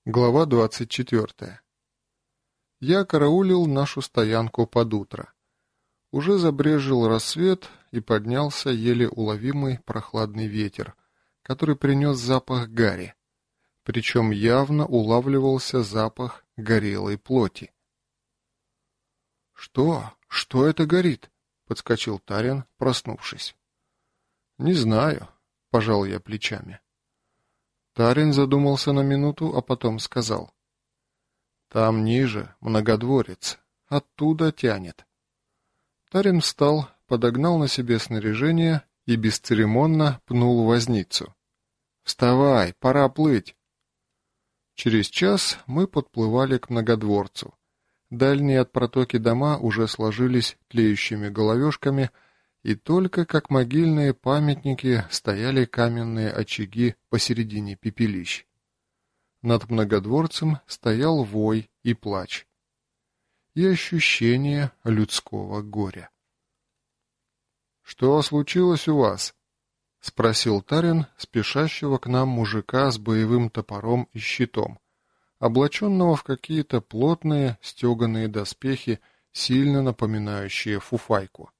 Глава 24. Я караулил нашу стоянку под утро. Уже забрезжил рассвет, и поднялся еле уловимый прохладный ветер, который принес запах гари. Причем явно улавливался запах горелой плоти. «Что? Что это горит?» — подскочил Тарин, проснувшись. «Не знаю», — пожал я плечами. Тарин задумался на минуту, а потом сказал. «Там ниже, многодворец. Оттуда тянет». Тарин встал, подогнал на себе снаряжение и бесцеремонно пнул возницу. «Вставай, пора плыть!» Через час мы подплывали к многодворцу. Дальние от протоки дома уже сложились тлеющими головешками, и только как могильные памятники стояли каменные очаги посередине пепелищ. Над многодворцем стоял вой и плач. И ощущение людского горя. «Что случилось у вас?» — спросил Тарин, спешащего к нам мужика с боевым топором и щитом, облаченного в какие-то плотные стеганые доспехи, сильно напоминающие фуфайку.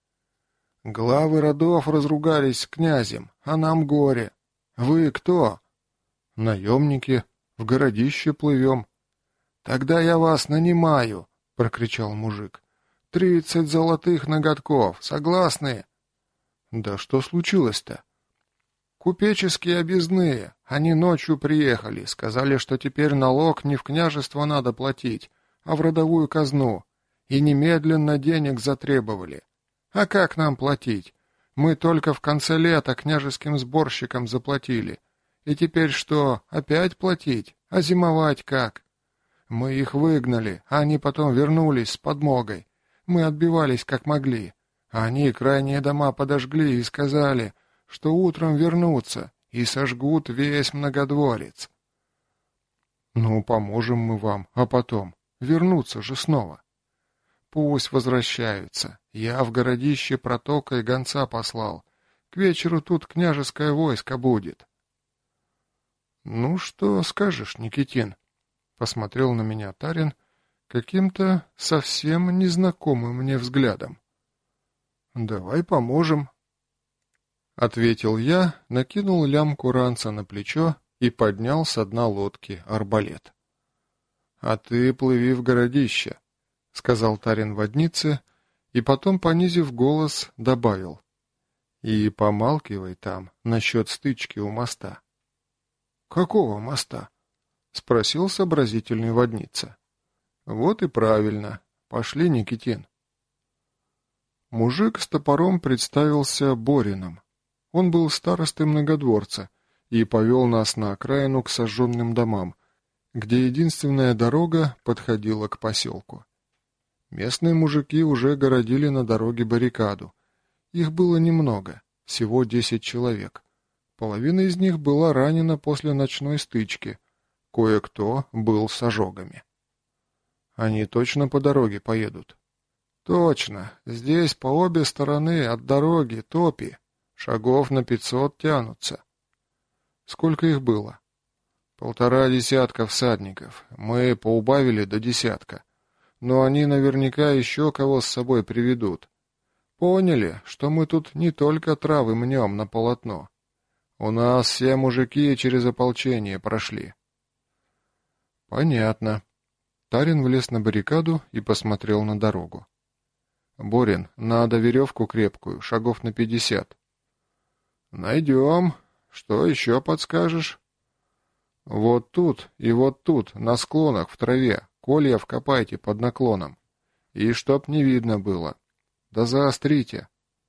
«Главы родов разругались с князем, а нам горе. Вы кто?» «Наемники. В городище плывем». «Тогда я вас нанимаю», — прокричал мужик. 30 золотых наготков. Согласны?» «Да что случилось-то?» «Купеческие объездные. Они ночью приехали. Сказали, что теперь налог не в княжество надо платить, а в родовую казну. И немедленно денег затребовали. А как нам платить? Мы только в конце лета княжеским сборщикам заплатили. И теперь что, опять платить? А зимовать как? Мы их выгнали, а они потом вернулись с подмогой. Мы отбивались как могли. А они крайние дома подожгли и сказали, что утром вернутся и сожгут весь многодворец. Ну, поможем мы вам, а потом? Вернутся же снова. Пусть возвращаются. Я в городище протокой гонца послал. К вечеру тут княжеское войско будет. Ну, что скажешь, Никитин? Посмотрел на меня Тарин каким-то совсем незнакомым мне взглядом. Давай поможем. Ответил я, накинул лямку ранца на плечо и поднял со дна лодки арбалет. А ты плыви в городище, — сказал Тарин воднице, и потом, понизив голос, добавил. И помалкивай там насчет стычки у моста. — Какого моста? — спросил сообразительный водница. — Вот и правильно. Пошли, Никитин. Мужик с топором представился Борином. Он был старостой многодворца и повел нас на окраину к сожженным домам, где единственная дорога подходила к поселку. Местные мужики уже городили на дороге баррикаду. Их было немного, всего 10 человек. Половина из них была ранена после ночной стычки. Кое-кто был с ожогами. Они точно по дороге поедут? Точно. Здесь по обе стороны от дороги топи. Шагов на 500 тянутся. Сколько их было? 1,5 десятка всадников. Мы поубавили до 10. Но они наверняка еще кого с собой приведут. Поняли, что мы тут не только травы мнем на полотно. У нас все мужики через ополчение прошли. Понятно. Тарин влез на баррикаду и посмотрел на дорогу. Борин, надо веревку крепкую, шагов на 50. Найдем. Что еще подскажешь? Вот тут и вот тут, на склонах в траве, колья вкопайте под наклоном. И чтоб не видно было. Да заострите.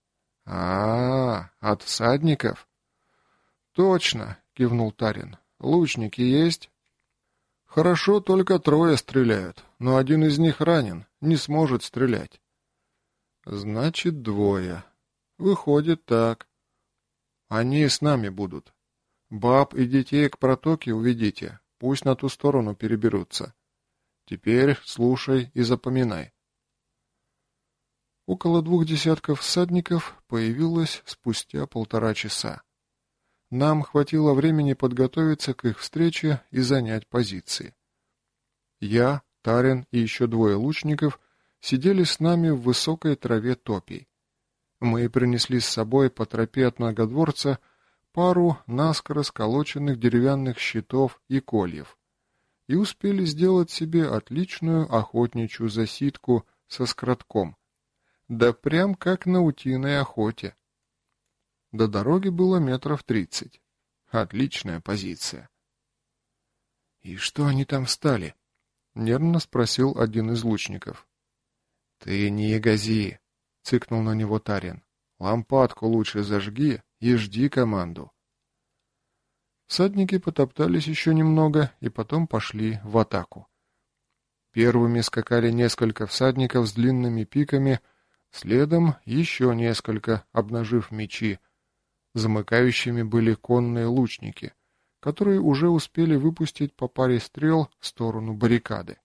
От всадников? Точно, кивнул Тарин. Лучники есть? Хорошо, только 3 стреляют, но один из них ранен, не сможет стрелять. Значит, 2. Выходит так. Они с нами будут. Баб и детей к протоке уведите, пусть на ту сторону переберутся. Теперь слушай и запоминай. Около 2 десятков всадников появилось спустя 1,5 часа. нам хватило времени подготовиться к их встрече и занять позиции. Я, Тарин и еще двое лучников сидели с нами в высокой траве топий. Мы принесли с собой по тропе от многодворца пару наскоро сколоченных деревянных щитов и кольев и успели сделать себе отличную охотничью засидку со скротком, да прям как на утиной охоте. До дороги было 30 метров. Отличная позиция. — И что они там встали? — нервно спросил один из лучников. — Ты не ягози, — цыкнул на него Тарин. — Лампадку лучше зажги и жди команду. Всадники потоптались еще немного и потом пошли в атаку. Первыми скакали несколько всадников с длинными пиками, следом еще несколько, обнажив мечи. Замыкающими были конные лучники, которые уже успели выпустить по паре стрел в сторону баррикады.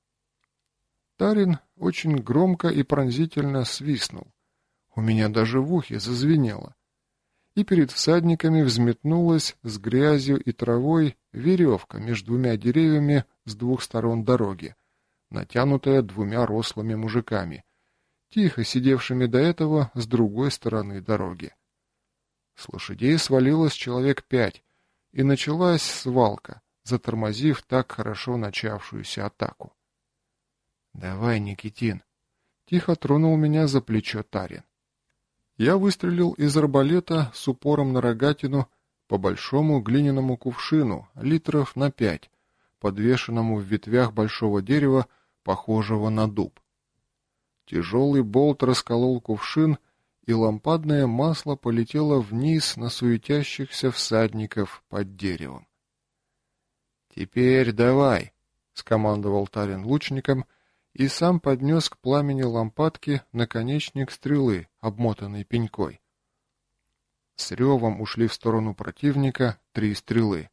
Тарин очень громко и пронзительно свистнул. У меня даже в ухе зазвенело. И перед всадниками взметнулась с грязью и травой веревка между двумя деревьями с двух сторон дороги, натянутая двумя рослыми мужиками, тихо сидевшими до этого с другой стороны дороги. С лошадей свалилось человек 5, и началась свалка, затормозив так хорошо начавшуюся атаку. «Давай, Никитин!» — тихо тронул меня за плечо Тарин. Я выстрелил из арбалета с упором на рогатину по большому глиняному кувшину литров на 5, подвешенному в ветвях большого дерева, похожего на дуб. Тяжелый болт расколол кувшин, и лампадное масло полетело вниз на суетящихся всадников под деревом. «Теперь давай!» — скомандовал Тарин лучником, и сам поднес к пламени лампадки наконечник стрелы, обмотанный пенькой. С ревом ушли в сторону противника 3 стрелы.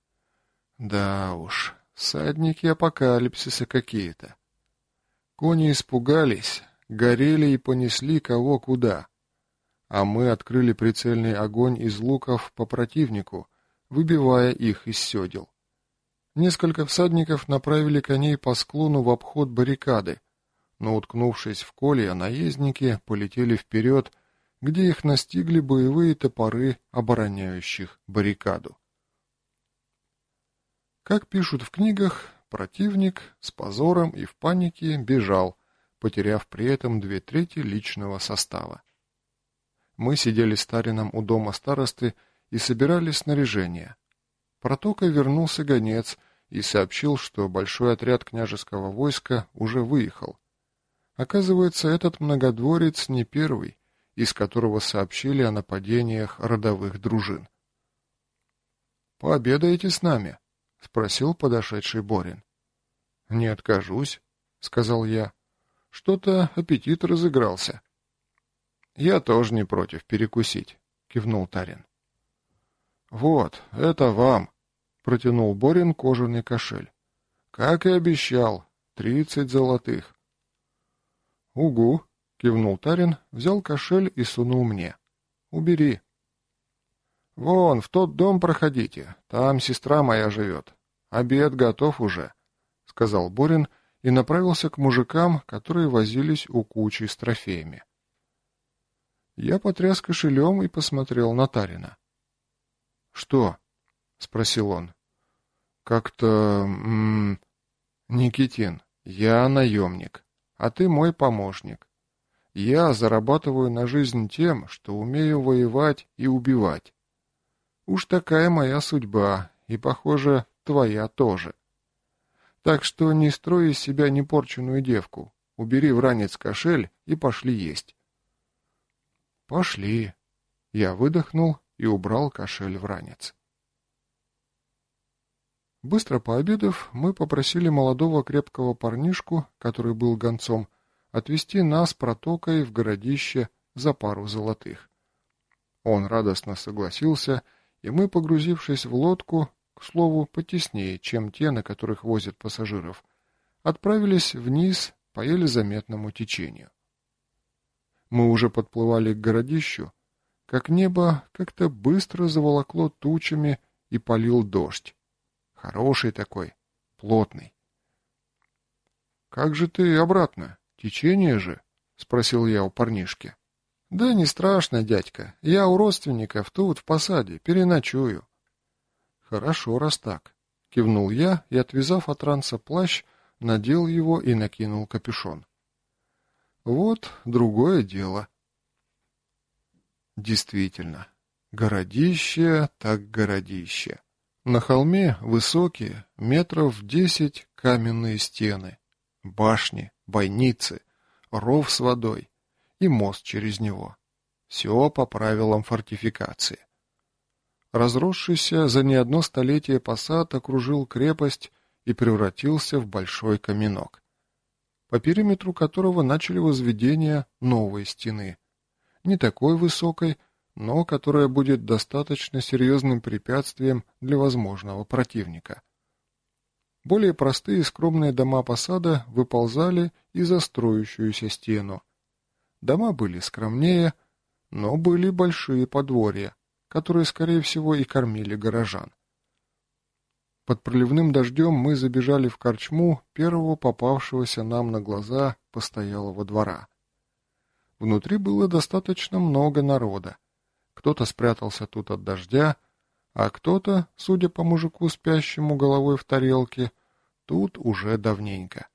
Да уж, всадники апокалипсиса какие-то. Кони испугались, горели и понесли кого куда. А мы открыли прицельный огонь из луков по противнику, выбивая их из седел. Несколько всадников направили коней по склону в обход баррикады, но, уткнувшись в колья, наездники полетели вперед, где их настигли боевые топоры обороняющих баррикаду. Как пишут в книгах, противник с позором и в панике бежал, потеряв при этом 2/3 личного состава. Мы сидели с Тарином у дома старосты и собирали снаряжение. Протокой вернулся гонец и сообщил, что большой отряд княжеского войска уже выехал. Оказывается, этот многодворец не первый, из которого сообщили о нападениях родовых дружин. «Пообедаете с нами?» — спросил подошедший Борин. «Не откажусь», — сказал я. «Что-то аппетит разыгрался». «Я тоже не против перекусить», — кивнул Тарин. «Вот, это вам», — протянул Борин кожаный кошель. «Как и обещал, 30 золотых». «Угу», — кивнул Тарин, взял кошель и сунул мне. «Убери». «Вон, в тот дом проходите, там сестра моя живет. Обед готов уже», — сказал Борин и направился к мужикам, которые возились у кучи с трофеями. Я потряс кошелем и посмотрел на Тарина. «Что?» — спросил он. «Как-то... Никитин, я наемник, а ты мой помощник. Я зарабатываю на жизнь тем, что умею воевать и убивать. Уж такая моя судьба, и, похоже, твоя тоже. Так что не строй из себя непорченную девку, убери в ранец кошель и пошли есть». «Пошли». Я выдохнул и убрал кошель в ранец. Быстро пообедав, мы попросили молодого крепкого парнишку, который был гонцом, отвезти нас протокой в городище за пару золотых. Он радостно согласился, и мы, погрузившись в лодку, к слову, потеснее, чем те, на которых возят пассажиров, отправились вниз по еле заметному течению. Мы уже подплывали к городищу, как небо как-то быстро заволокло тучами и полил дождь. Хороший такой, плотный. «Как же ты обратно? Течение же?» — спросил я у парнишки. «Да не страшно, дядька. Я у родственников тут, в посаде, переночую». «Хорошо, раз так», — кивнул я и, отвязав от ранца плащ, надел его и накинул капюшон. «Вот другое дело». Действительно, городище так городище. На холме высокие, метров 10 каменные стены, башни, бойницы, ров с водой и мост через него. Все по правилам фортификации. Разросшийся за не одно столетие посад окружил крепость и превратился в большой каменок, по периметру которого начали возведение новой стены, не такой высокой, но которая будет достаточно серьезным препятствием для возможного противника. Более простые и скромные дома посада выползали и за строящуюся стену. Дома были скромнее, но были большие подворья, которые, скорее всего, и кормили горожан. Под проливным дождем мы забежали в корчму первого попавшегося нам на глаза постоялого двора. Внутри было достаточно много народа. Кто-то спрятался тут от дождя, а кто-то, судя по мужику, спящему головой в тарелке, тут уже давненько.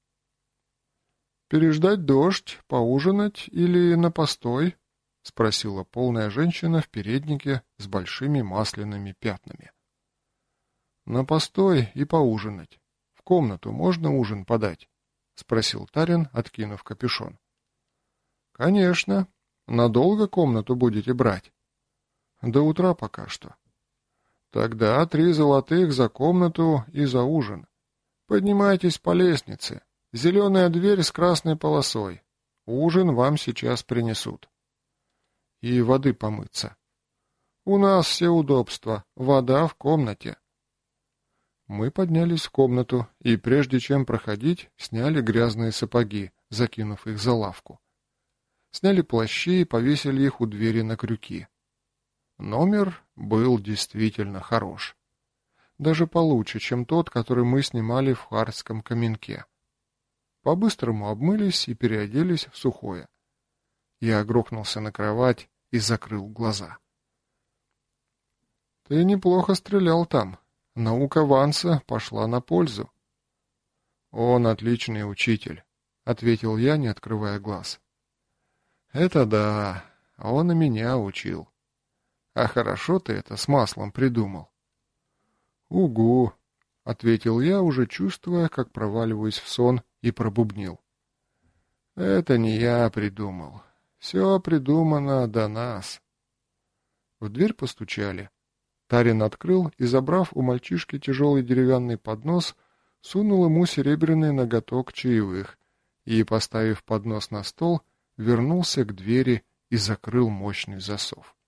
«Переждать дождь, поужинать или на постой?» — спросила полная женщина в переднике с большими масляными пятнами. «На постой и поужинать. В комнату можно ужин подать?» — спросил Тарин, откинув капюшон. «Конечно. Надолго комнату будете брать?» «До утра пока что». «Тогда 3 золотых за комнату и за ужин. Поднимайтесь по лестнице. Зеленая дверь с красной полосой. Ужин вам сейчас принесут». «И воды помыться». «У нас все удобства. Вода в комнате». Мы поднялись в комнату и, прежде чем проходить, сняли грязные сапоги, закинув их за лавку. Сняли плащи и повесили их у двери на крюки. Номер был действительно хорош. Даже получше, чем тот, который мы снимали в Харском Каменке. По-быстрому обмылись и переоделись в сухое. Я грохнулся на кровать и закрыл глаза. «Ты неплохо стрелял там. Наука Ванса пошла на пользу». «Он отличный учитель», — ответил я, не открывая глаз. «Это да, он и меня учил. А хорошо ты это с маслом придумал». «Угу», — ответил я, уже чувствуя, как проваливаюсь в сон, и пробубнил. «Это не я придумал. Все придумано до нас». В дверь постучали. Тарин открыл и, забрав у мальчишки тяжелый деревянный поднос, сунул ему серебряный наготок чаевых и, поставив поднос на стол, вернулся к двери и закрыл мощный засов.